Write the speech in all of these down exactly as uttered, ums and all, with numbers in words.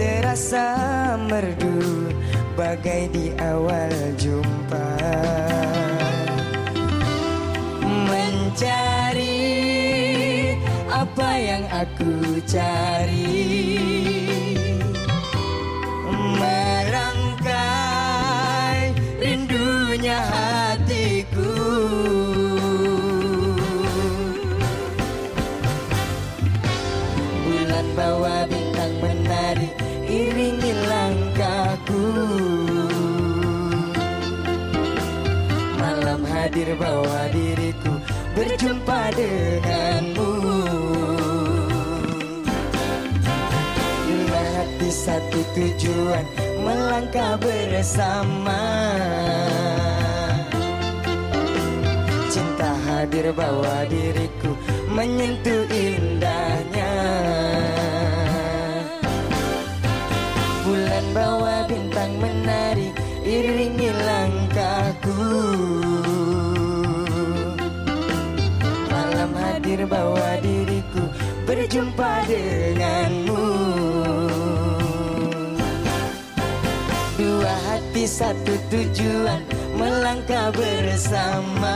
terasa merdu bagai di awal jumpa. Mencari apa yang aku cari, merangkai rindunya hatiku. Bulan bawa bintang menari, iringi langkahku. Malam hadir bawa diriku berjumpa denganmu. Dua hati satu tujuan, melangkah bersama. Cinta hadir bawa diriku menyentuh indahnya. Bulan bawa bintang menari, iringi langkahku. Malam hadir bawa diriku berjumpa denganmu. Dua hati satu tujuan, melangkah bersama.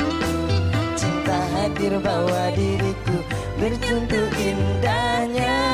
Cinta hadir bawa diriku bersentuh indahnya.